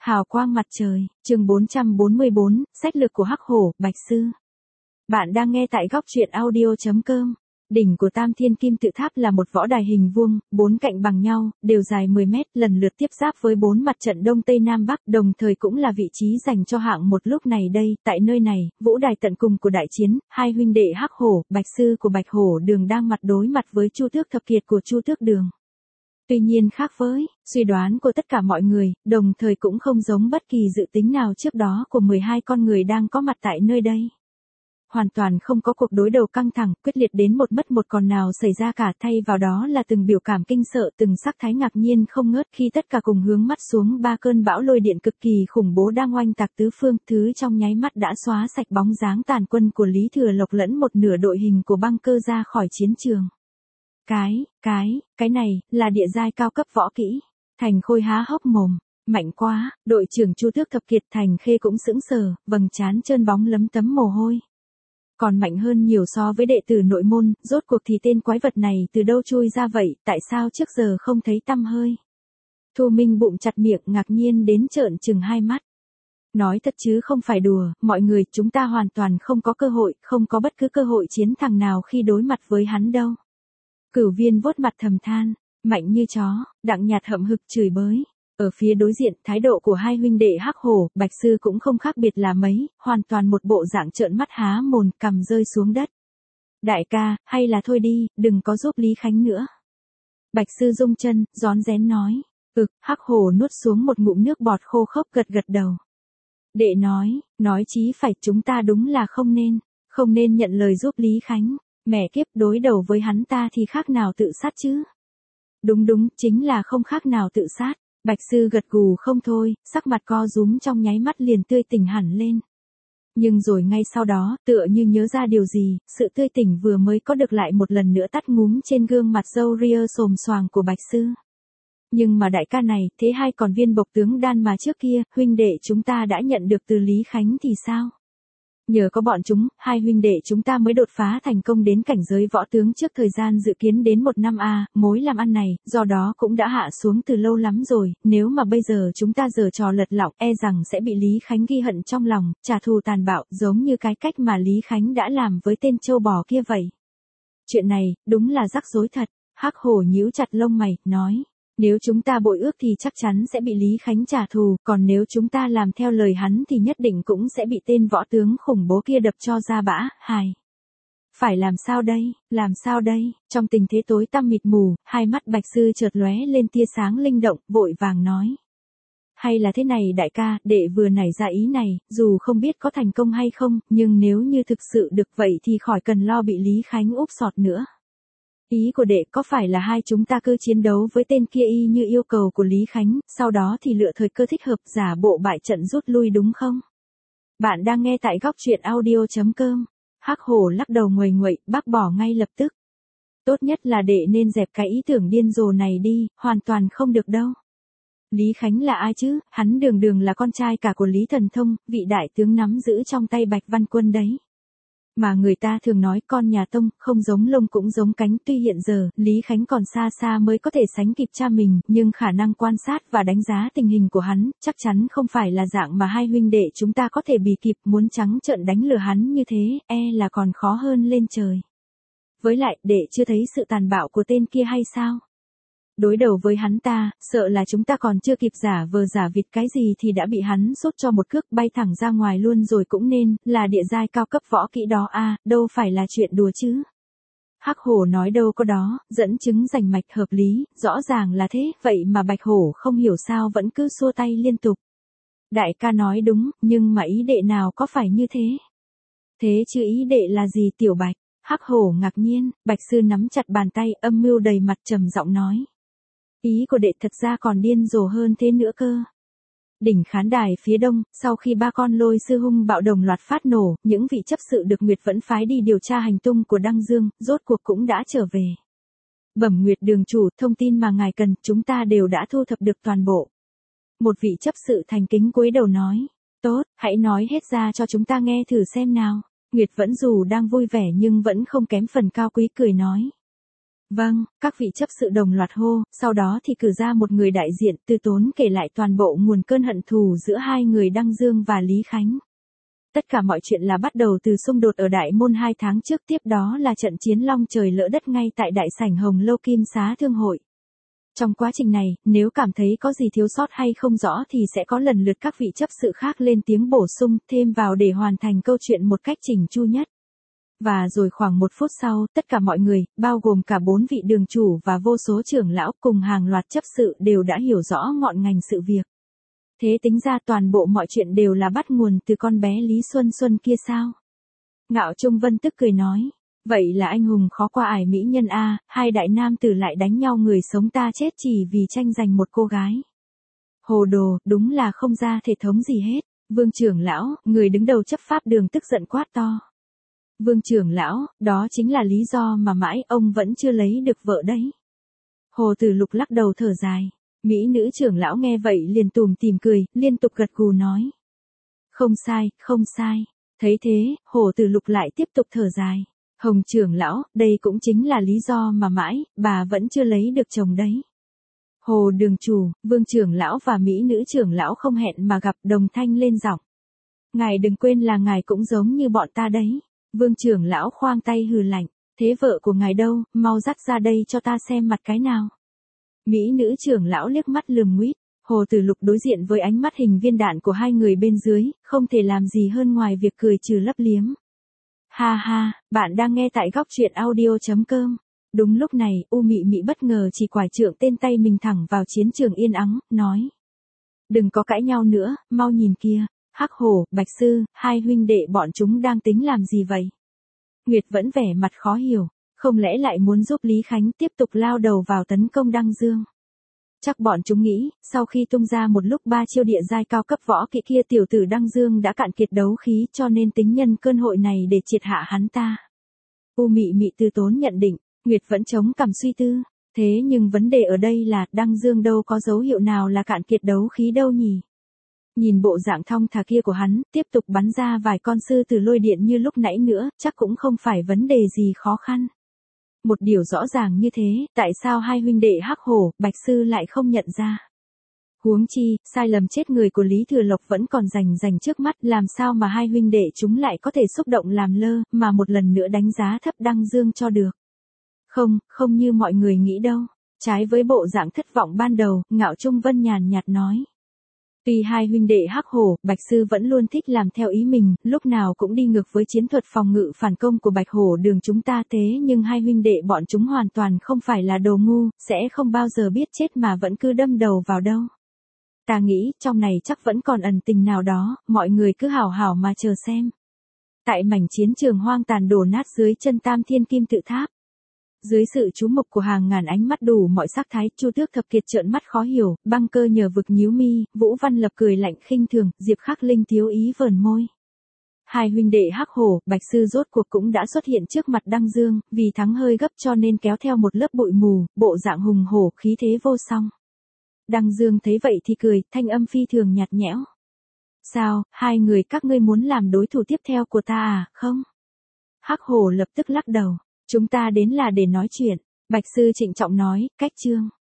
Hào quang mặt trời, chương 444, sách lược của Hắc Hổ, Bạch Sư. Bạn đang nghe tại góc truyện audio.com. Đỉnh của Tam Thiên Kim Tự Tháp là một võ đài hình vuông, 4 cạnh bằng nhau, đều dài 10 mét, lần lượt tiếp giáp với 4 mặt trận Đông Tây Nam Bắc, đồng thời cũng là vị trí dành cho hạng một lúc này đây. Tại nơi này, vũ đài tận cùng của đại chiến, hai huynh đệ Hắc Hổ, Bạch Sư của Bạch Hổ Đường đang mặt đối mặt với Chu Tước Thập Kiệt của Chu Tước Đường. Tuy nhiên khác với suy đoán của tất cả mọi người, đồng thời cũng không giống bất kỳ dự tính nào trước đó của 12 con người đang có mặt tại nơi đây. Hoàn toàn không có cuộc đối đầu căng thẳng, quyết liệt đến một mất một còn nào xảy ra cả, thay vào đó là từng biểu cảm kinh sợ, từng sắc thái ngạc nhiên không ngớt khi tất cả cùng hướng mắt xuống ba cơn bão lôi điện cực kỳ khủng bố đang oanh tạc tứ phương, thứ trong nháy mắt đã xóa sạch bóng dáng tàn quân của Lý Thừa Lộc lẫn một nửa đội hình của băng cơ ra khỏi chiến trường. Cái này, là địa giai cao cấp võ kỹ. Thành Khôi há hốc mồm, mạnh quá, đội trưởng Chu Tước Thập Kiệt Thành Khê cũng sững sờ, vầng trán trơn bóng lấm tấm mồ hôi. Còn mạnh hơn nhiều so với đệ tử nội môn, rốt cuộc thì tên quái vật này từ đâu chui ra vậy, tại sao trước giờ không thấy tăm hơi. Thu Minh bụng chặt miệng ngạc nhiên đến trợn trừng hai mắt. Nói thật chứ không phải đùa, mọi người, chúng ta hoàn toàn không có cơ hội, không có bất cứ cơ hội chiến thắng nào khi đối mặt với hắn đâu. Cửu Viên vuốt mặt thầm than, mạnh như chó, Đặng Nhạt hậm hực chửi bới. Ở phía đối diện, thái độ của hai huynh đệ Hắc Hổ, Bạch Sư cũng không khác biệt là mấy, hoàn toàn một bộ dạng trợn mắt há mồm, cằm rơi xuống đất. Đại ca, hay là thôi đi, đừng có giúp Lý Khánh nữa. Bạch Sư rung chân, rón rén nói. Hắc Hổ nuốt xuống một ngụm nước bọt khô khốc, gật gật đầu. Đệ nói chí phải, chúng ta đúng là không nên nhận lời giúp Lý Khánh. Mẹ kiếp, đối đầu với hắn ta thì khác nào tự sát chứ? Đúng, chính là không khác nào tự sát. Bạch Sư gật gù không thôi, sắc mặt co rúm trong nháy mắt liền tươi tỉnh hẳn lên. Nhưng rồi ngay sau đó, tựa như nhớ ra điều gì, sự tươi tỉnh vừa mới có được lại một lần nữa tắt ngúm trên gương mặt râu ria xồm xoàng của Bạch Sư. Nhưng mà đại ca này, thế hai còn viên bộc tướng đan mà trước kia, huynh đệ chúng ta đã nhận được từ Lý Khánh thì sao? Nhờ có bọn chúng, hai huynh đệ chúng ta mới đột phá thành công đến cảnh giới võ tướng trước thời gian dự kiến đến 1 năm mối làm ăn này, do đó cũng đã hạ xuống từ lâu lắm rồi, nếu mà bây giờ chúng ta giở trò lật lọng, e rằng sẽ bị Lý Khánh ghi hận trong lòng, trả thù tàn bạo, giống như cái cách mà Lý Khánh đã làm với tên trâu bò kia vậy. Chuyện này, đúng là rắc rối thật. Hắc Hổ nhíu chặt lông mày, nói. Nếu chúng ta bội ước thì chắc chắn sẽ bị Lý Khánh trả thù, còn nếu chúng ta làm theo lời hắn thì nhất định cũng sẽ bị tên võ tướng khủng bố kia đập cho ra bã, hài. Phải làm sao đây, trong tình thế tối tăm mịt mù, hai mắt Bạch Sư chợt lóe lên tia sáng linh động, vội vàng nói. Hay là thế này đại ca, đệ vừa nảy ra ý này, dù không biết có thành công hay không, nhưng nếu như thực sự được vậy thì khỏi cần lo bị Lý Khánh úp sọt nữa. Ý của đệ có phải là hai chúng ta cứ chiến đấu với tên kia y như yêu cầu của Lý Khánh, sau đó thì lựa thời cơ thích hợp giả bộ bại trận rút lui đúng không? Bạn đang nghe tại góc truyện audio.com. Hắc Hổ lắc đầu nguầy nguậy, bác bỏ ngay lập tức. Tốt nhất là đệ nên dẹp cái ý tưởng điên rồ này đi, hoàn toàn không được đâu. Lý Khánh là ai chứ, hắn đường là con trai cả của Lý Thần Thông, vị đại tướng nắm giữ trong tay Bạch Văn Quân đấy. Mà người ta thường nói con nhà Tông, không giống lông cũng giống cánh, tuy hiện giờ, Lý Khánh còn xa mới có thể sánh kịp cha mình, nhưng khả năng quan sát và đánh giá tình hình của hắn, chắc chắn không phải là dạng mà hai huynh đệ chúng ta có thể bì kịp, muốn trắng trợn đánh lừa hắn như thế, là còn khó hơn lên trời. Với lại, đệ chưa thấy sự tàn bạo của tên kia hay sao? Đối đầu với hắn ta, sợ là chúng ta còn chưa kịp giả vờ giả vịt cái gì thì đã bị hắn sút cho một cước bay thẳng ra ngoài luôn rồi cũng nên, là địa giai cao cấp võ kỹ đó đâu phải là chuyện đùa chứ. Hắc Hổ nói đâu có đó, dẫn chứng rành mạch hợp lý, rõ ràng là thế, vậy mà Bạch Hổ không hiểu sao vẫn cứ xua tay liên tục. Đại ca nói đúng, nhưng mà ý đệ nào có phải như thế? Thế chứ ý đệ là gì Tiểu Bạch? Hắc Hổ ngạc nhiên, Bạch Sư nắm chặt bàn tay, âm mưu đầy mặt trầm giọng nói. Ý của đệ thật ra còn điên rồ hơn thế nữa cơ. Đỉnh khán đài phía đông, sau khi ba con Lôi Sư hung bạo đồng loạt phát nổ, những vị chấp sự được Nguyệt vẫn phái đi điều tra hành tung của Đăng Dương, rốt cuộc cũng đã trở về. Bẩm Nguyệt đường chủ, thông tin mà ngài cần, chúng ta đều đã thu thập được toàn bộ. Một vị chấp sự thành kính cúi đầu nói. Tốt, hãy nói hết ra cho chúng ta nghe thử xem nào. Nguyệt vẫn dù đang vui vẻ nhưng vẫn không kém phần cao quý cười nói. Vâng, các vị chấp sự đồng loạt hô, sau đó thì cử ra một người đại diện, Từ Tốn kể lại toàn bộ nguồn cơn hận thù giữa hai người Đăng Dương và Lý Khánh. Tất cả mọi chuyện là bắt đầu từ xung đột ở Đại Môn 2 tháng trước, tiếp đó là trận chiến long trời lỡ đất ngay tại đại sảnh Hồng Lâu Kim Xá Thương hội. Trong quá trình này, nếu cảm thấy có gì thiếu sót hay không rõ thì sẽ có lần lượt các vị chấp sự khác lên tiếng bổ sung, thêm vào để hoàn thành câu chuyện một cách chỉnh chu nhất. Và rồi khoảng 1 phút sau, tất cả mọi người, bao gồm cả 4 vị đường chủ và vô số trưởng lão cùng hàng loạt chấp sự đều đã hiểu rõ ngọn ngành sự việc. Thế tính ra toàn bộ mọi chuyện đều là bắt nguồn từ con bé Lý Xuân Xuân kia sao? Ngạo Trung Vân tức cười nói. Vậy là anh hùng khó qua ải mỹ nhân a, hai đại nam tử lại đánh nhau người sống ta chết chỉ vì tranh giành một cô gái. Hồ đồ, đúng là không ra thể thống gì hết. Vương trưởng lão, người đứng đầu chấp pháp đường tức giận quát to. Vương trưởng lão, đó chính là lý do mà mãi ông vẫn chưa lấy được vợ đấy. Hồ Tử Lục lắc đầu thở dài. Mỹ nữ trưởng lão nghe vậy liền tùm tìm cười, liên tục gật gù nói. Không sai, không sai. Thấy thế, Hồ Tử Lục lại tiếp tục thở dài. Hồng trưởng lão, đây cũng chính là lý do mà mãi, bà vẫn chưa lấy được chồng đấy. Hồ đường chủ, Vương trưởng lão và Mỹ nữ trưởng lão không hẹn mà gặp, đồng thanh lên giọng. Ngài đừng quên là ngài cũng giống như bọn ta đấy. Vương trưởng lão khoang tay hừ lạnh. Thế vợ của ngài đâu, mau dắt ra đây cho ta xem mặt cái nào. Mỹ nữ trưởng lão liếc mắt lườm nguýt. Hồ Tử Lục đối diện với ánh mắt hình viên đạn của hai người bên dưới, không thể làm gì hơn ngoài việc cười trừ lấp liếm. Ha ha, bạn đang nghe tại góc truyện audio.com. Đúng lúc này, U Mị Mị bất ngờ chỉ quải trượng tên tay mình thẳng vào chiến trường yên ắng, nói. Đừng có cãi nhau nữa, mau nhìn kia, Hắc Hổ, Bạch Sư, hai huynh đệ bọn chúng đang tính làm gì vậy? Nguyệt vẫn vẻ mặt khó hiểu, không lẽ lại muốn giúp Lý Khánh tiếp tục lao đầu vào tấn công Đăng Dương? Chắc bọn chúng nghĩ, sau khi tung ra một lúc 3 chiêu địa giai cao cấp võ kỹ kia tiểu tử Đăng Dương đã cạn kiệt đấu khí cho nên tính nhân cơn hội này để triệt hạ hắn ta. U Mị Mị Từ Tốn nhận định, Nguyệt vẫn chống cằm suy tư, thế nhưng vấn đề ở đây là Đăng Dương đâu có dấu hiệu nào là cạn kiệt đấu khí đâu nhỉ? Nhìn bộ dạng thong thả kia của hắn, tiếp tục bắn ra vài con sư tử lôi điện như lúc nãy nữa, chắc cũng không phải vấn đề gì khó khăn. Một điều rõ ràng như thế, tại sao hai huynh đệ Hắc Hổ, Bạch Sư lại không nhận ra? Huống chi, sai lầm chết người của Lý Thừa Lộc vẫn còn rành trước mắt, làm sao mà hai huynh đệ chúng lại có thể xúc động làm lơ, mà một lần nữa đánh giá thấp Đăng Dương cho được. Không như mọi người nghĩ đâu. Trái với bộ dạng thất vọng ban đầu, Ngạo Trung Vân nhàn nhạt nói. Tuy hai huynh đệ Hắc Hổ, Bạch Sư vẫn luôn thích làm theo ý mình, lúc nào cũng đi ngược với chiến thuật phòng ngự phản công của Bạch Hổ đường chúng ta thế nhưng hai huynh đệ bọn chúng hoàn toàn không phải là đồ ngu, sẽ không bao giờ biết chết mà vẫn cứ đâm đầu vào đâu. Ta nghĩ, trong này chắc vẫn còn ẩn tình nào đó, mọi người cứ hảo hảo mà chờ xem. Tại mảnh chiến trường hoang tàn đổ nát dưới chân Tam Thiên Kim Tự Tháp. Dưới sự chú mục của hàng ngàn ánh mắt đủ mọi sắc thái, Chu Tước Thập Kiệt trợn mắt khó hiểu, Băng Cơ nhờ vực nhíu mi, Vũ Văn Lập cười lạnh khinh thường, Diệp Khắc Linh thiếu ý vờn môi. Hai huynh đệ Hắc Hổ, Bạch Sư rốt cuộc cũng đã xuất hiện trước mặt Đăng Dương, vì thắng hơi gấp cho nên kéo theo một lớp bụi mù, bộ dạng hùng hổ, khí thế vô song. Đăng Dương thấy vậy thì cười, thanh âm phi thường nhạt nhẽo. Sao, hai người các ngươi muốn làm đối thủ tiếp theo của ta à, không? Hắc Hổ lập tức lắc đầu. Chúng ta đến là để nói chuyện. Bạch Sư trịnh trọng nói, cách chương.